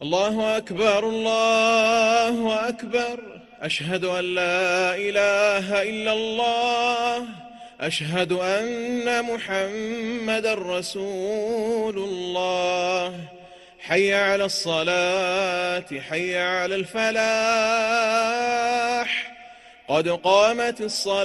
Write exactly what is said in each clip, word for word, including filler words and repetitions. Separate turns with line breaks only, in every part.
الله أكبر الله أكبر. أشهد أن لا إله إلا الله. أشهد أن محمدًا رسول الله. حي على الصلاة حي على الفلاح. قد قامت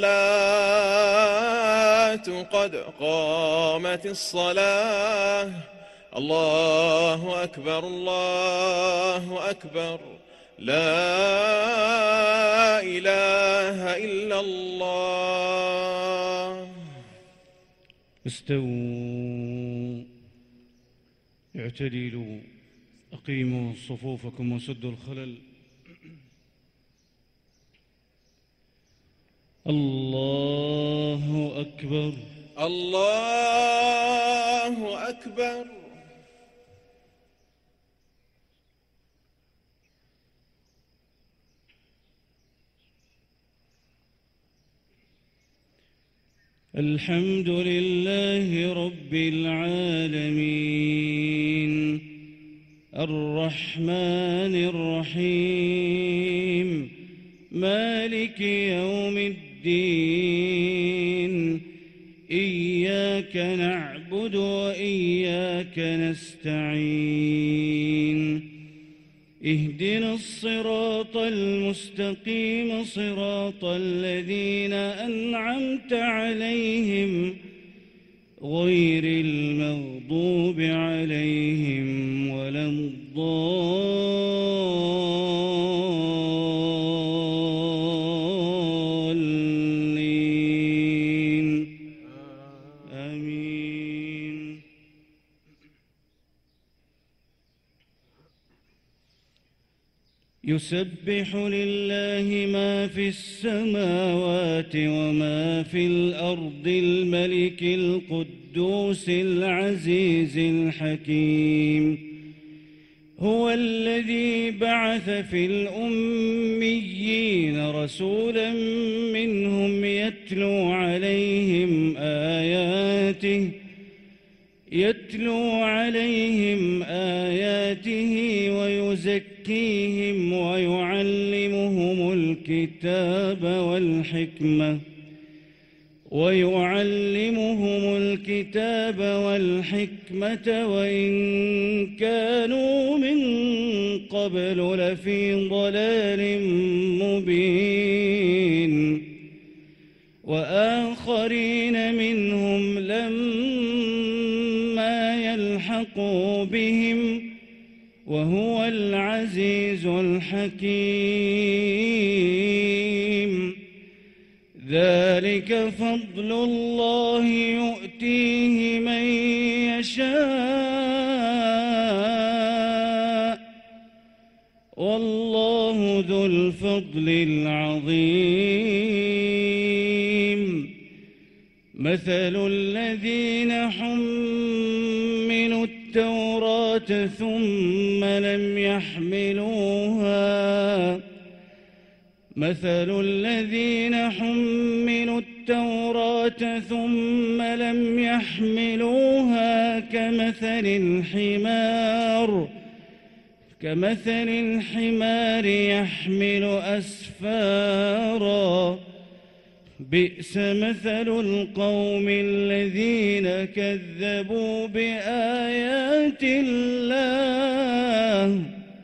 الصلاة قد قامت الصلاة. الله أكبر الله أكبر. لا إله إلا الله.
استووا اعتدلوا أقيموا صفوفكم وسدوا الخلل. الله أكبر
الله أكبر.
الحمد لله رب العالمين الرحمن الرحيم مالك يوم الدين. إياك نعبد وإياك نستعين. اهدنا الصراط المستقيم صراط الذين أنعمت عليهم غير المغضوب عليهم ولا الضالين. آمين. يسبح لله ما في السماوات وما في الأرض الملك القدوس العزيز الحكيم. هو الذي بعث في الأميين رسولا منهم يتلو عليهم آياته يتلو عليهم آياته ويزكيهم ويعلمهم الكتاب والحكمة ويعلمهم الكتاب والحكمة وإن كانوا من قبل لفي ضلال مبين. وآخرين منهم لما يلحقوا بهم وهو العزيز الحكيم. ذلك فضل الله يؤتيه من يشاء والله ذو الفضل العظيم. مثل الذين حملوا التوراة ثم لم يحملوها مثل الذين حملوا التوراة ثم لم يحملوها كمثل الحمار كمثل الحمار يحمل أسفارا. بئس مثل القوم الذين كذبوا بآيات الله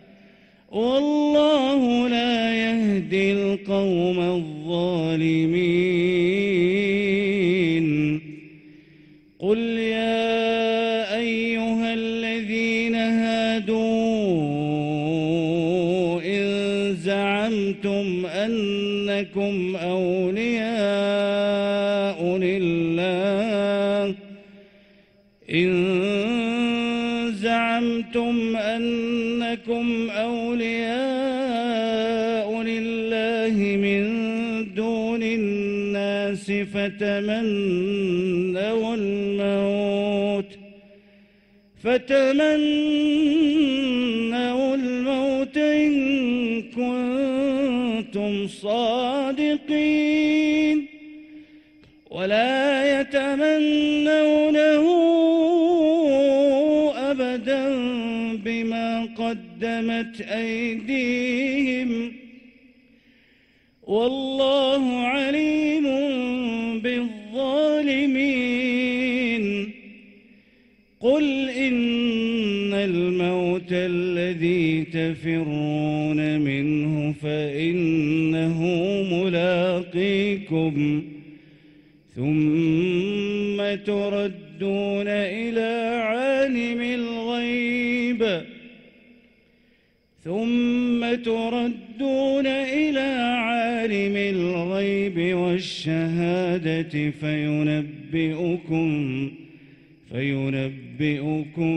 والله لا يهدي القوم الظالمين. قل يا أيها الذين هادوا إن زعمتم أنكم أولياء لله إن زعمتم أنكم أولياء لله من دون الناس فتمنوا الموت فتمنوا الموت إن كنتم صادقين ولا يتمنونه أبدا بما
بما قدمت أيديهم والله عليم بالظالمين. قل إن الموت الذي تفرون منه فإنه ملاقيكم ثم تردون إلى عالم الغيب ثم تردون إلى عالم الغيب والشهادة فينبئكم فينبئكم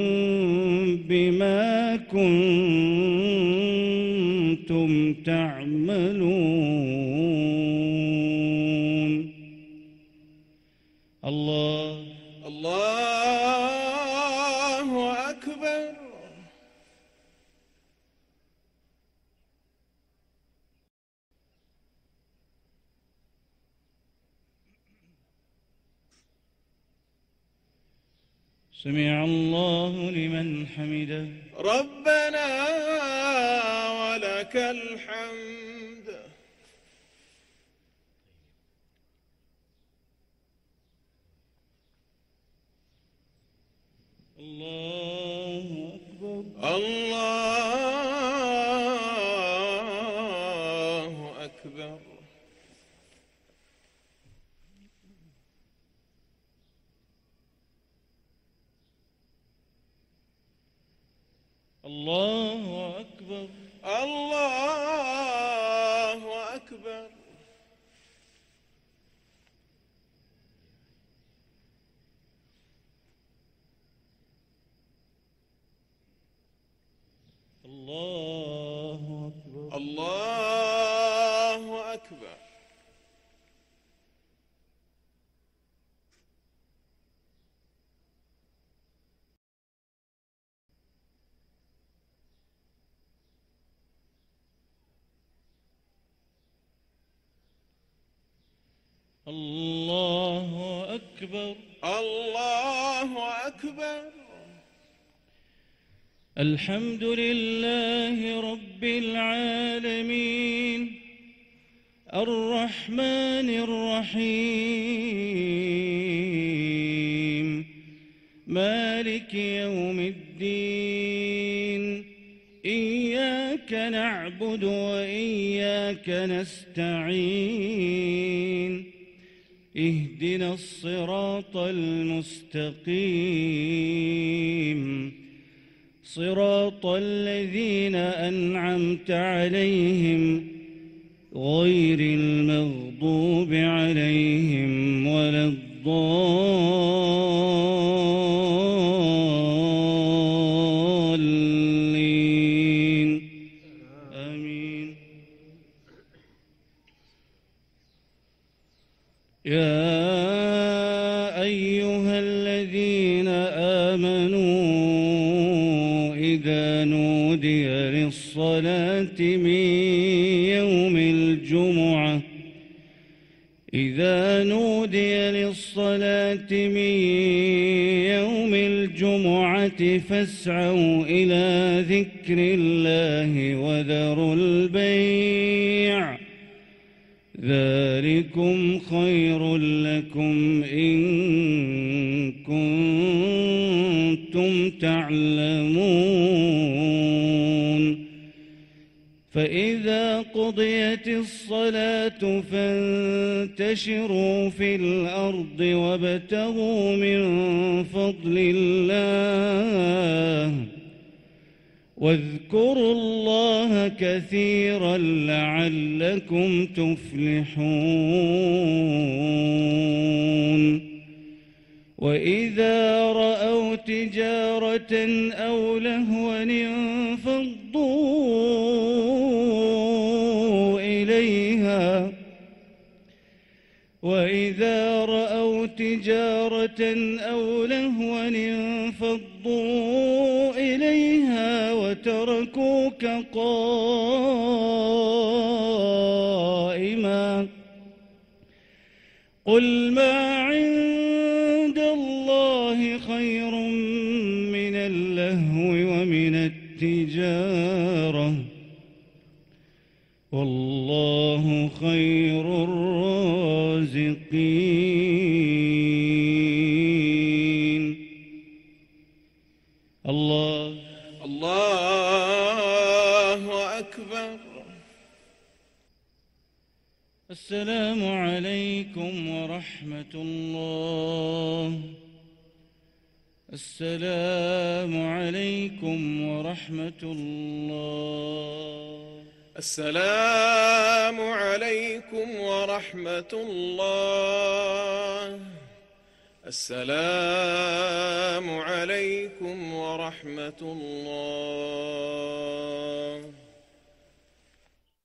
بما كنتم تعملون. الله
الله أكبر.
سمع الله لمن حمده.
ربنا ولك الحمد.
الله أكبر.
الله أكبر.
الله أكبر.
الله أكبر.
الله أكبر.
الله أكبر.
الله أكبر.
الله أكبر.
الحمد لله رب العالمين الرحمن الرحيم مالك يوم الدين. إياك نعبد وإياك نستعين. اهدنا الصراط المستقيم صراط الذين أنعمت عليهم غير المغضوب عليهم ولا الضالين. آمين. يا أيها الذين آمنوا إذا نودي للصلاة من يوم الجمعة إذا نودي للصلاة من يوم الجمعة فاسعوا إلى ذكر الله وذروا البيع ذلكم خير لكم إن كنتم تعلمون. فإذا قضيت الصلاة فانتشروا في الأرض وابتغوا من فضل الله واذكروا الله كثيرا لعلكم تفلحون. وإذا رأوا تجارة أو لهوا انفضوا إليها وإذا رأوا تجارة أو لهوا انفضوا إليها وتركوك قائما. قل ما عند الله خير من اللهو ومن التجارة التجارة والله خير الرازقين. الله
الله أكبر.
السلام عليكم ورحمة الله. السلام عليكم ورحمة الله.
السلام عليكم ورحمة الله. السلام عليكم ورحمة الله.